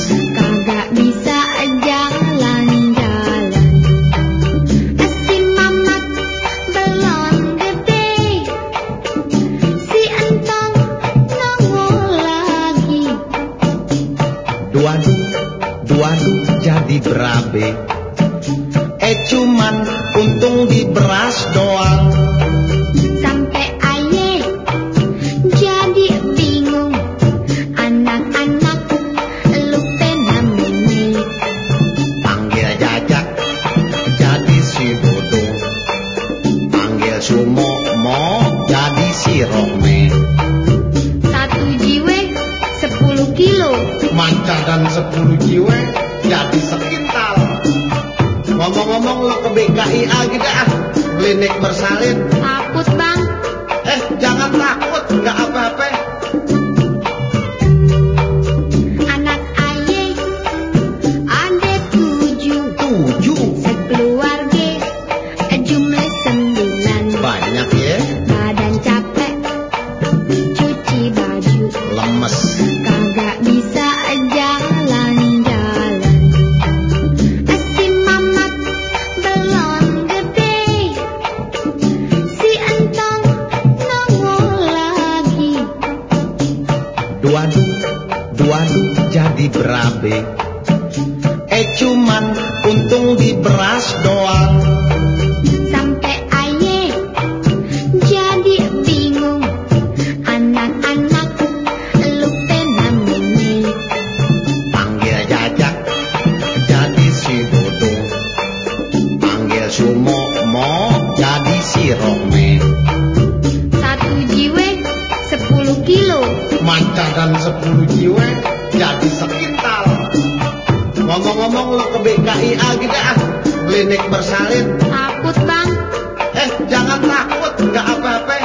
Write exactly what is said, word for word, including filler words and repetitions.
kagak bisa jalan-jalan. Si Mamat belum gede, si Entong nongol lagi. Duadu, duadu jadi berabe. Eh cuman untung di beras doang. Sampai aye jadi bingung, anak-anak lupa namanya. Panggil Jajak jadi si Dudung, panggil Sumo Mo jadi si Rome. Satu jiwe sepuluh kilo, Manca dan sepuluh jiwe jadi sekintal. Ngomong-ngomong lo ke B K I A gitu ah, klinik bersalin. takut bang. Eh jangan takut, nggak apa-apa. Anak aye ada tujuh, Tujuh, sekeluarga jumlah sembilan. banyak ya. Badan capek cuci baju, Lemes. kagak bisa jalan-jalan. Si Mamat belum gede, si Entong nongol lagi. Duadu, duadu jadi berabe. Eh cuman untung di beras doang. Sampai aye jadi bingung, anak-anak lupa namanya. Panggil Jajak jadi si Dudung, panggil Sumo Mo jadi si Rome. Satu jiwe sepuluh kilo, Manca dan sepuluh jiwe jadi sekintal. Ngomong-ngomong lo ke B K I A gitu ah, klinik bersalin. takut bang. Eh jangan takut, nggak apa-apa.